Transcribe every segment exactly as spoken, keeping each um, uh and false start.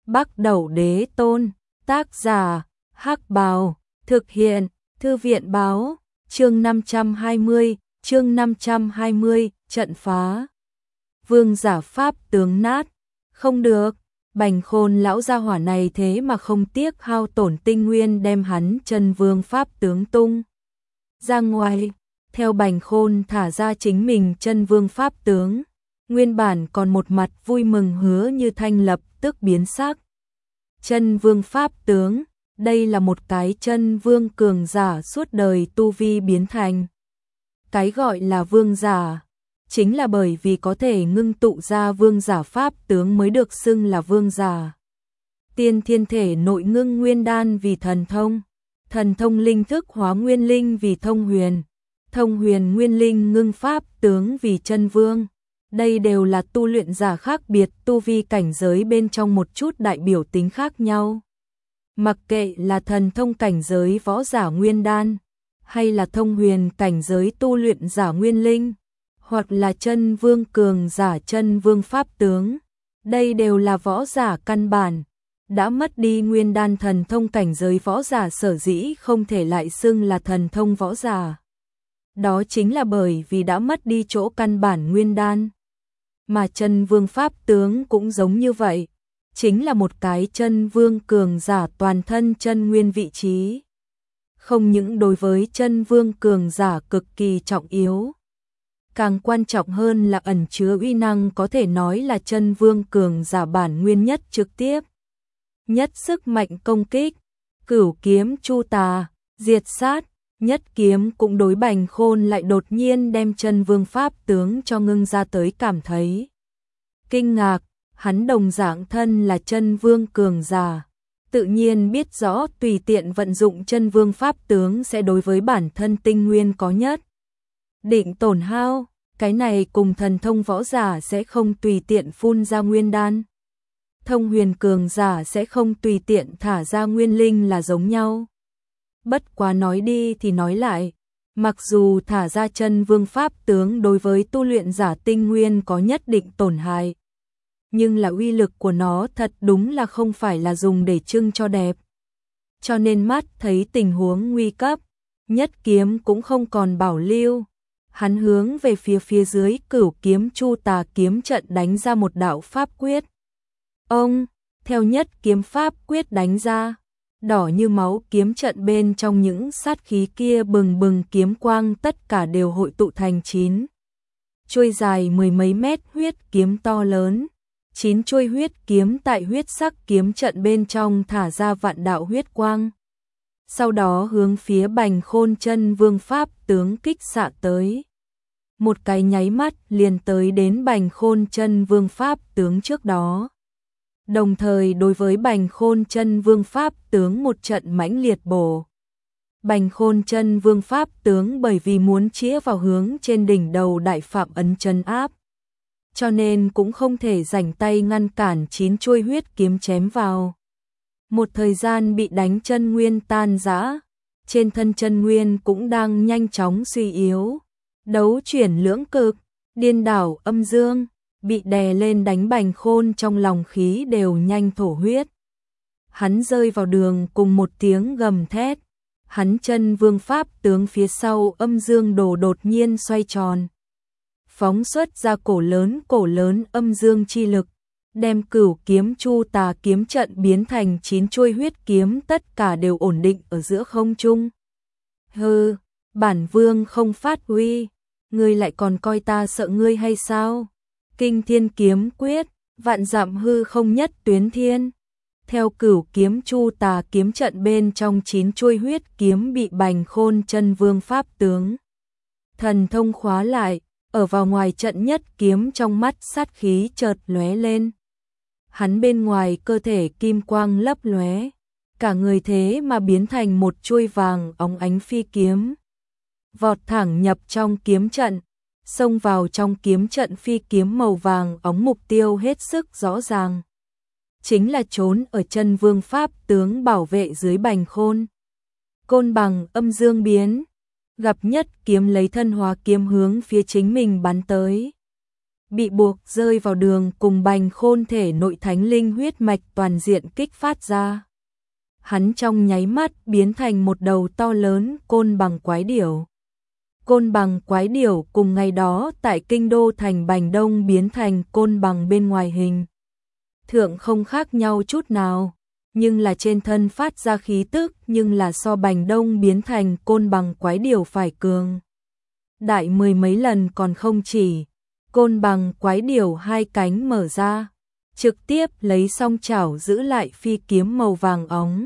Bắc Đẩu Đế Tôn, tác giả, Hắc Bào, thực hiện, Thư viện báo, chương năm trăm hai mươi, chương năm trăm hai mươi, trận phá. Vương giả pháp tướng nát, không được, Bành Khôn lão gia hỏa này thế mà không tiếc hao tổn tinh nguyên đem hắn chân vương pháp tướng tung ra ngoài. Theo Bành Khôn thả ra chính mình chân vương pháp tướng, nguyên bản còn một mặt vui mừng Hứa Như Thanh lập tức biến sắc. Chân vương pháp tướng, đây là một cái chân vương cường giả suốt đời tu vi biến thành. Cái gọi là vương giả, chính là bởi vì có thể ngưng tụ ra vương giả pháp tướng mới được xưng là vương giả. Tiên thiên thể nội ngưng nguyên đan vì thần thông, thần thông linh thức hóa nguyên linh vì thông huyền, thông huyền nguyên linh ngưng pháp tướng vì chân vương. Đây đều là tu luyện giả khác biệt tu vi cảnh giới bên trong một chút đại biểu tính khác nhau. Mặc kệ là thần thông cảnh giới võ giả nguyên đan, hay là thông huyền cảnh giới tu luyện giả nguyên linh, hoặc là chân vương cường giả chân vương pháp tướng, đây đều là võ giả căn bản. Đã mất đi nguyên đan thần thông cảnh giới võ giả sở dĩ không thể lại xưng là thần thông võ giả. Đó chính là bởi vì đã mất đi chỗ căn bản nguyên đan. Mà chân vương pháp tướng cũng giống như vậy, chính là một cái chân vương cường giả toàn thân chân nguyên vị trí. Không những đối với chân vương cường giả cực kỳ trọng yếu, càng quan trọng hơn là ẩn chứa uy năng có thể nói là chân vương cường giả bản nguyên nhất trực tiếp. Nhất sức mạnh công kích, Cửu kiếm chu tà, diệt sát, nhất kiếm cũng đối Bành Khôn lại đột nhiên đem chân vương pháp tướng cho ngưng ra tới cảm thấy kinh ngạc. Hắn đồng dạng thân là chân vương cường giả, tự nhiên biết rõ tùy tiện vận dụng chân vương pháp tướng sẽ đối với bản thân tinh nguyên có nhất định tổn hao. Cái này cùng thần thông võ giả sẽ không tùy tiện phun ra nguyên đan, thông huyền cường giả sẽ không tùy tiện thả ra nguyên linh là giống nhau. Bất quá nói đi thì nói lại, mặc dù thả ra chân vương pháp tướng đối với tu luyện giả tinh nguyên có nhất định tổn hại, nhưng là uy lực của nó thật đúng là không phải là dùng để trưng cho đẹp. Cho nên mắt thấy tình huống nguy cấp, nhất kiếm cũng không còn bảo lưu. Hắn hướng về phía phía dưới Cửu kiếm chu tà kiếm trận đánh ra một đạo pháp quyết. Ông, theo nhất kiếm pháp quyết đánh ra, đỏ như máu kiếm trận bên trong những sát khí kia bừng bừng kiếm quang tất cả đều hội tụ thành chín chuôi dài mười mấy mét huyết kiếm to lớn. Chín chuôi huyết kiếm tại huyết sắc kiếm trận bên trong thả ra vạn đạo huyết quang. Sau đó hướng phía Bành Khôn chân vương pháp tướng kích xạ tới. Một cái nháy mắt liền tới đến Bành Khôn chân vương pháp tướng trước đó. Đồng thời đối với Bành Khôn chân vương pháp tướng một trận mãnh liệt bổ. Bành Khôn chân vương pháp tướng bởi vì muốn chĩa vào hướng trên đỉnh đầu đại phạm ấn trấn áp, cho nên cũng không thể rảnh tay ngăn cản chín chuôi huyết kiếm chém vào. Một thời gian bị đánh chân nguyên tan rã, trên thân chân nguyên cũng đang nhanh chóng suy yếu. Đấu chuyển lưỡng cực, điên đảo âm dương, bị đè lên đánh Bành Khôn trong lòng khí đều nhanh thổ huyết. Hắn rơi vào đường cùng một tiếng gầm thét, hắn chân vương pháp tướng phía sau âm dương đồ đột nhiên xoay tròn, phóng xuất ra cổ lớn cổ lớn âm dương chi lực, đem Cửu kiếm chu tà kiếm trận biến thành chín chuôi huyết kiếm tất cả đều ổn định ở giữa không trung. Hừ, bản vương không phát uy, ngươi lại còn coi ta sợ ngươi hay sao? Kinh thiên kiếm quyết, vạn dặm hư không nhất tuyến thiên. Theo Cửu kiếm chu tà kiếm trận bên trong chín chuôi huyết kiếm bị Bành Khôn chân vương pháp tướng thần thông khóa lại, ở vào ngoài trận nhất kiếm trong mắt sát khí chợt lóe lên. Hắn bên ngoài cơ thể kim quang lấp lóe, cả người thế mà biến thành một chuôi vàng óng ánh phi kiếm. Vọt thẳng nhập trong kiếm trận, xông vào trong kiếm trận phi kiếm màu vàng óng mục tiêu hết sức rõ ràng. Chính là trốn ở chân vương pháp tướng bảo vệ dưới Bành Khôn. Côn bằng âm dương biến, gặp nhất kiếm lấy thân hóa kiếm hướng phía chính mình bắn tới. bị buộc rơi vào đường cùng Bành Khôn thể nội thánh linh huyết mạch toàn diện kích phát ra. Hắn trong nháy mắt biến thành một đầu to lớn côn bằng quái điểu. Côn bằng quái điểu cùng ngày đó tại kinh đô thành Bành Đông biến thành côn bằng bên ngoài hình thượng không khác nhau chút nào, nhưng là trên thân phát ra khí tức nhưng là so Bành Đông biến thành côn bằng quái điểu phải cường đại mười mấy lần còn không chỉ. Côn bằng quái điểu hai cánh mở ra, trực tiếp lấy song chảo giữ lại phi kiếm màu vàng óng.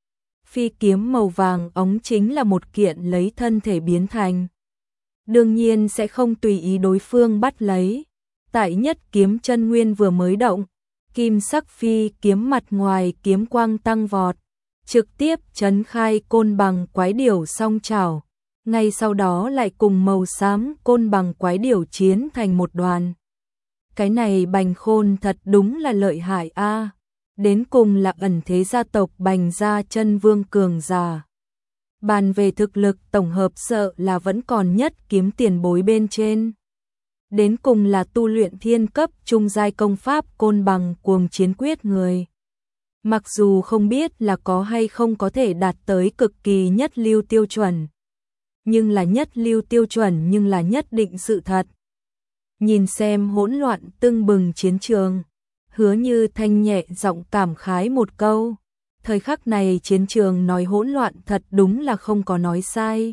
Phi kiếm màu vàng óng chính là một kiện lấy thân thể biến thành. Đương nhiên sẽ không tùy ý đối phương bắt lấy. Tại nhất kiếm chân nguyên vừa mới động, kim sắc phi kiếm mặt ngoài kiếm quang tăng vọt, trực tiếp chấn khai côn bằng quái điểu song chảo. Ngay sau đó lại cùng màu xám côn bằng quái điểu chiến thành một đoàn. Cái này Bành Khôn thật đúng là lợi hại a. Đến cùng là ẩn thế gia tộc Bành gia chân vương cường giả. Bàn về thực lực tổng hợp sợ là vẫn còn nhất kiếm tiền bối bên trên. Đến cùng là tu luyện thiên cấp trung giai công pháp côn bằng cuồng chiến quyết người. Mặc dù không biết là có hay không có thể đạt tới cực kỳ nhất lưu tiêu chuẩn. Nhưng là nhất lưu tiêu chuẩn nhưng là nhất định sự thật. Nhìn xem hỗn loạn tưng bừng chiến trường, Hứa Như Thanh nhẹ giọng cảm khái một câu. Thời khắc này chiến trường nói hỗn loạn thật đúng là không có nói sai.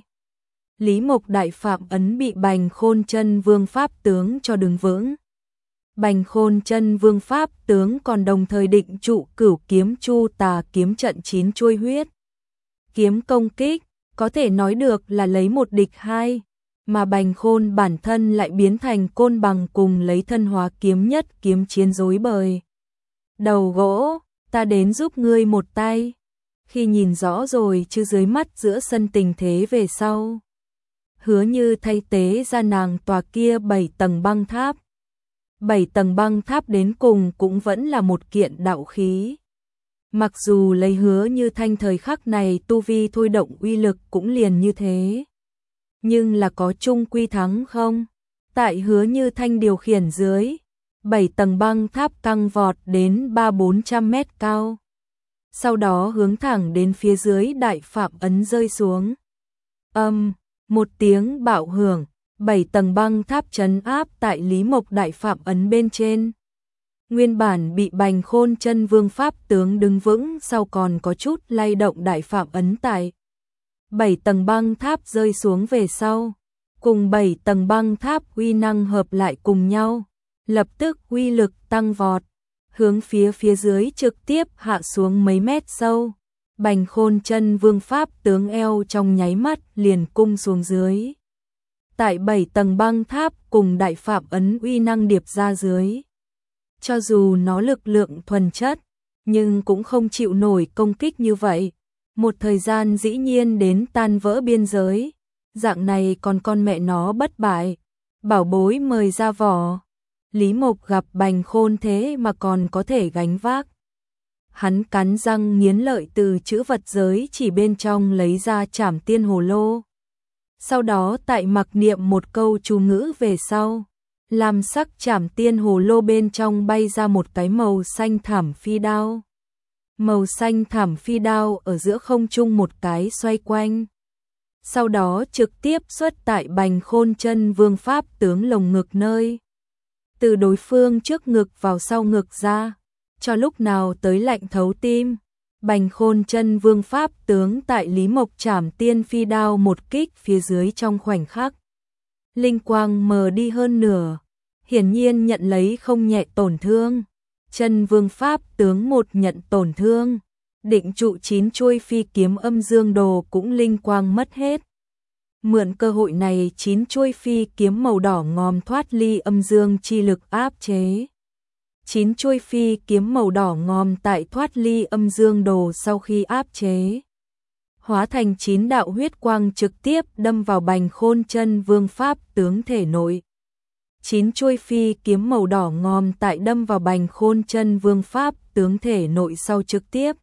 Lý Mộc đại phạm ấn bị Bành Khôn chân vương pháp tướng cho đứng vững. Bành Khôn chân vương pháp tướng còn đồng thời định trụ cửu kiếm chu tà kiếm trận chín chuôi huyết. Kiếm công kích, có thể nói được là lấy một địch hai, mà Bành Khôn bản thân lại biến thành côn bằng cùng lấy thân hóa kiếm nhất kiếm chiến rối bời. Đầu gỗ, ta đến giúp ngươi một tay. Khi nhìn rõ rồi chứ dưới mắt giữa sân tình thế về sau, Hứa Như thay tế ra nàng tòa kia bảy tầng băng tháp. Bảy tầng băng tháp đến cùng cũng vẫn là một kiện đạo khí. Mặc dù lấy Hứa Như Thanh thời khắc này tu vi thôi động uy lực cũng liền như thế. Nhưng là có chung quy thắng không? Tại Hứa Như Thanh điều khiển dưới, bảy tầng băng tháp căng vọt đến ba bốn trăm mét cao. Sau đó hướng thẳng đến phía dưới đại phạm ấn rơi xuống. Âm, um, một tiếng bạo hưởng, bảy tầng băng tháp trấn áp tại Lý Mộc đại phạm ấn bên trên. Nguyên bản bị Bành Khôn chân vương pháp tướng đứng vững sau còn có chút lay động đại phạm ấn tại. Bảy tầng băng tháp rơi xuống về sau, cùng bảy tầng băng tháp uy năng hợp lại cùng nhau, lập tức uy lực tăng vọt, hướng phía phía dưới trực tiếp hạ xuống mấy mét sâu. Bành Khôn chân vương pháp tướng eo trong nháy mắt liền cung xuống dưới. Tại bảy tầng băng tháp cùng đại phạm ấn uy năng điệp ra dưới. Cho dù nó lực lượng thuần chất, nhưng cũng không chịu nổi công kích như vậy. Một thời gian dĩ nhiên đến tan vỡ biên giới. Dạng này còn con mẹ nó bất bại. Bảo bối mời ra vỏ. Lý Mộc gặp Bành Khôn thế mà còn có thể gánh vác. Hắn cắn răng nghiến lợi từ chữ vật giới chỉ bên trong lấy ra Trảm Tiên Hồ Lô. Sau đó tại mặc niệm một câu chú ngữ về sau, làm sắc Trảm Tiên Hồ Lô bên trong bay ra một cái màu xanh thảm phi đao. Màu xanh thảm phi đao ở giữa không trung một cái xoay quanh. Sau đó trực tiếp xuất tại Bành Khôn chân vương pháp tướng lồng ngực nơi. Từ đối phương trước ngực vào sau ngực ra, cho lúc nào tới lạnh thấu tim. Bành Khôn chân vương pháp tướng tại Lý Mộc Trảm Tiên phi đao một kích phía dưới trong khoảnh khắc. Linh quang mờ đi hơn nửa, hiển nhiên nhận lấy không nhẹ tổn thương. Chân vương pháp tướng một nhận tổn thương, định trụ chín chuôi phi kiếm âm dương đồ cũng linh quang mất hết. Mượn cơ hội này chín chuôi phi kiếm màu đỏ ngòm thoát ly âm dương chi lực áp chế. Chín chuôi phi kiếm màu đỏ ngòm tại thoát ly âm dương đồ sau khi áp chế, hóa thành chín đạo huyết quang trực tiếp đâm vào Bành Khôn chân vương pháp tướng thể nội. Chín chuôi phi kiếm màu đỏ ngòm tại đâm vào Bành Khôn chân vương pháp tướng thể nội sau trực tiếp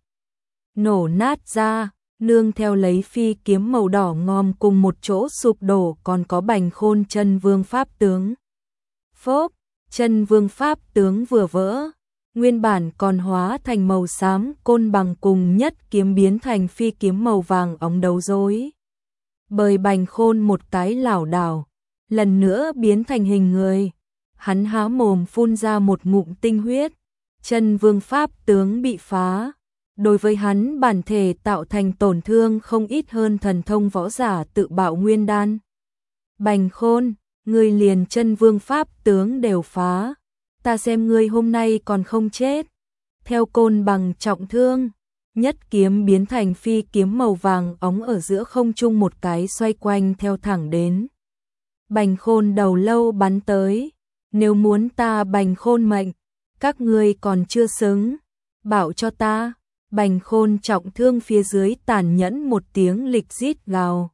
nổ nát ra, nương theo lấy phi kiếm màu đỏ ngòm cùng một chỗ sụp đổ còn có Bành Khôn chân vương pháp tướng. Phốp, Chân vương pháp tướng vừa vỡ, nguyên bản còn hóa thành màu xám côn bằng cùng nhất kiếm biến thành phi kiếm màu vàng óng đấu rối. Bời Bành Khôn một cái lảo đảo, lần nữa biến thành hình người. Hắn há mồm phun ra một ngụm tinh huyết, chân vương pháp tướng bị phá. Đối với hắn bản thể tạo thành tổn thương không ít hơn thần thông võ giả tự bạo nguyên đan. Bành Khôn, ngươi liền chân vương pháp tướng đều phá, ta xem ngươi hôm nay còn không chết. Theo côn bằng trọng thương, nhất kiếm biến thành phi kiếm màu vàng óng ở giữa không trung một cái xoay quanh theo thẳng đến. Bành Khôn đầu lâu bắn tới, nếu muốn ta Bành Khôn mệnh, các ngươi còn chưa xứng, bảo cho ta. Bành Khôn trọng thương phía dưới tàn nhẫn một tiếng lịch rít gào.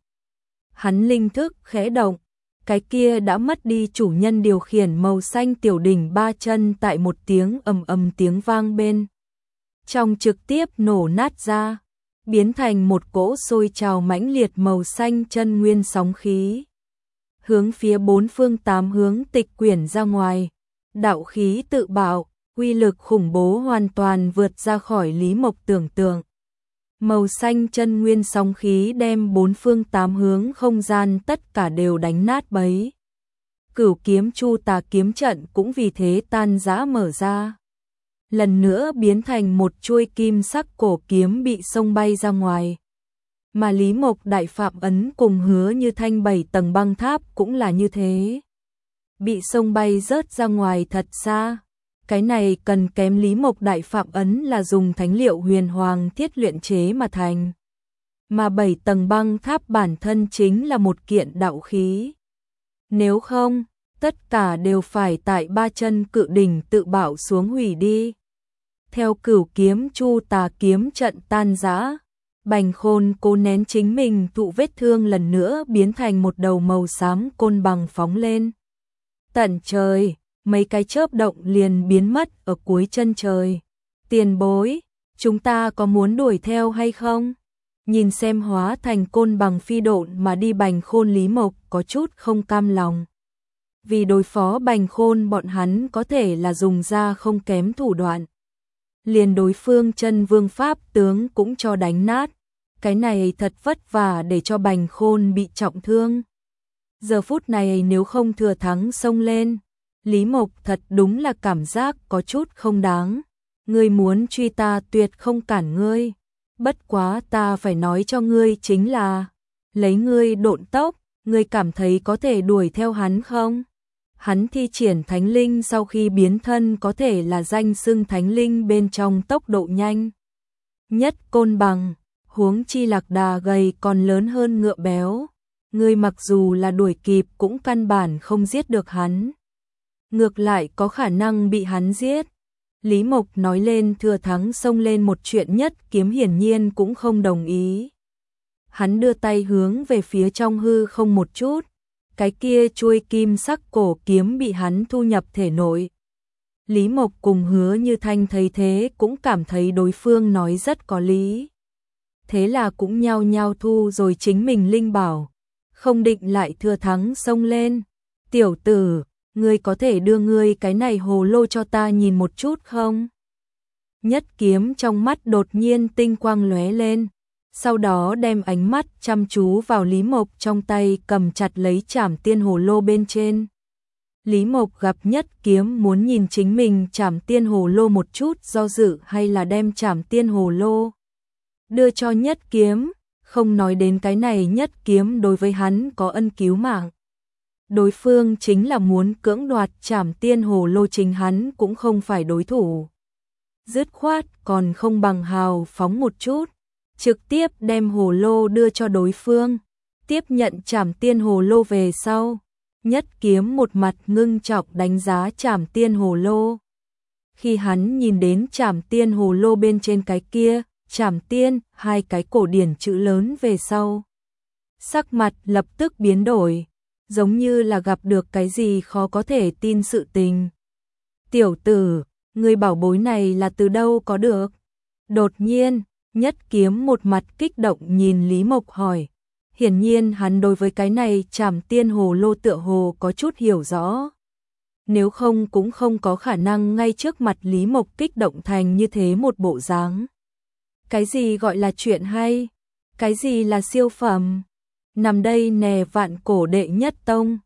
Hắn linh thức khẽ động, cái kia đã mất đi chủ nhân điều khiển màu xanh tiểu đỉnh ba chân tại một tiếng ầm ầm tiếng vang bên trong trực tiếp nổ nát ra, biến thành một cỗ sôi trào mãnh liệt màu xanh chân nguyên sóng khí. Hướng phía bốn phương tám hướng tịch quyển ra ngoài, đạo khí tự bạo, uy lực khủng bố hoàn toàn vượt ra khỏi Lý Mộc tưởng tượng. Màu xanh chân nguyên sóng khí đem bốn phương tám hướng không gian tất cả đều đánh nát bấy. Cửu kiếm chu tà kiếm trận cũng vì thế tan rã mở ra. Lần nữa biến thành một chuôi kim sắc cổ kiếm bị xông bay ra ngoài. Mà Lý Mộc đại phạm ấn cùng Hứa Như Thanh bảy tầng băng tháp cũng là như thế. Bị xông bay rớt ra ngoài thật xa. Cái này cần kém Lý Mộc đại phạm ấn là dùng thánh liệu huyền hoàng thiết luyện chế mà thành. Mà bảy tầng băng tháp bản thân chính là một kiện đạo khí. Nếu không, tất cả đều phải tại ba chân cự đỉnh tự bạo xuống hủy đi. Theo cửu kiếm chu tà kiếm trận tan rã, Bành Khôn cố nén chính mình thụ vết thương lần nữa biến thành một đầu màu xám côn bằng phóng lên. Tận trời, mấy cái chớp động liền biến mất ở cuối chân trời. Tiền bối, chúng ta có muốn đuổi theo hay không? Nhìn xem hóa thành côn bằng phi độn mà đi Bành Khôn, Lý Mộc có chút không cam lòng. Vì đối phó Bành Khôn bọn hắn có thể là dùng ra không kém thủ đoạn. Liền đối phương chân vương pháp tướng cũng cho đánh nát. Cái này thật vất vả để cho Bành Khôn bị trọng thương. Giờ phút này nếu không thừa thắng xông lên, Lý Mộc thật đúng là cảm giác có chút không đáng. Ngươi muốn truy ta tuyệt không cản ngươi. Bất quá ta phải nói cho ngươi chính là, lấy ngươi độn tốc, ngươi cảm thấy có thể đuổi theo hắn không? Hắn thi triển thánh linh sau khi biến thân có thể là danh xưng thánh linh bên trong tốc độ nhanh nhất côn bằng, huống chi Lạc Đà gầy còn lớn hơn ngựa béo. Ngươi mặc dù là đuổi kịp cũng căn bản không giết được hắn. Ngược lại có khả năng bị hắn giết. Lý Mộc nói lên thừa thắng xông lên một chuyện nhất kiếm hiển nhiên cũng không đồng ý. Hắn đưa tay hướng về phía trong hư không một chút. Cái kia chuôi kim sắc cổ kiếm bị hắn thu nhập thể nội. Lý Mộc cùng Hứa Như Thanh thấy thế cũng cảm thấy đối phương nói rất có lý. Thế là cũng nhao nhao thu rồi chính mình linh bảo. Không định lại thừa thắng xông lên. Tiểu tử, ngươi có thể đưa ngươi cái này hồ lô cho ta nhìn một chút không? Nhất kiếm trong mắt đột nhiên tinh quang lóe lên. Sau đó đem ánh mắt chăm chú vào Lý Mộc trong tay cầm chặt lấy Trảm Tiên Hồ Lô bên trên. Lý Mộc gặp nhất kiếm muốn nhìn chính mình Trảm Tiên Hồ Lô một chút do dự hay là đem Trảm Tiên Hồ Lô đưa cho nhất kiếm, không nói đến cái này nhất kiếm đối với hắn có ân cứu mạng. Đối phương chính là muốn cưỡng đoạt Trảm Tiên Hồ Lô, chính hắn cũng không phải đối thủ. Dứt khoát còn không bằng hào phóng một chút. Trực tiếp đem hồ lô đưa cho đối phương, tiếp nhận Trảm Tiên Hồ Lô về sau, nhất kiếm một mặt ngưng trọng đánh giá Trảm Tiên Hồ Lô. Khi hắn nhìn đến Trảm Tiên Hồ Lô bên trên cái kia, Trảm Tiên, hai cái cổ điển chữ lớn về sau, sắc mặt lập tức biến đổi, giống như là gặp được cái gì khó có thể tin sự tình. Tiểu tử, người bảo bối này là từ đâu có được? Đột nhiên, nhất kiếm một mặt kích động nhìn Lý Mộc hỏi. Hiển nhiên hắn đối với cái này Trảm Tiên Hồ Lô tựa hồ có chút hiểu rõ. nếu không cũng không có khả năng ngay trước mặt Lý Mộc kích động thành như thế một bộ dáng. Cái gì gọi là chuyện hay? Cái gì là siêu phẩm? Nằm đây nè vạn cổ đệ nhất tông,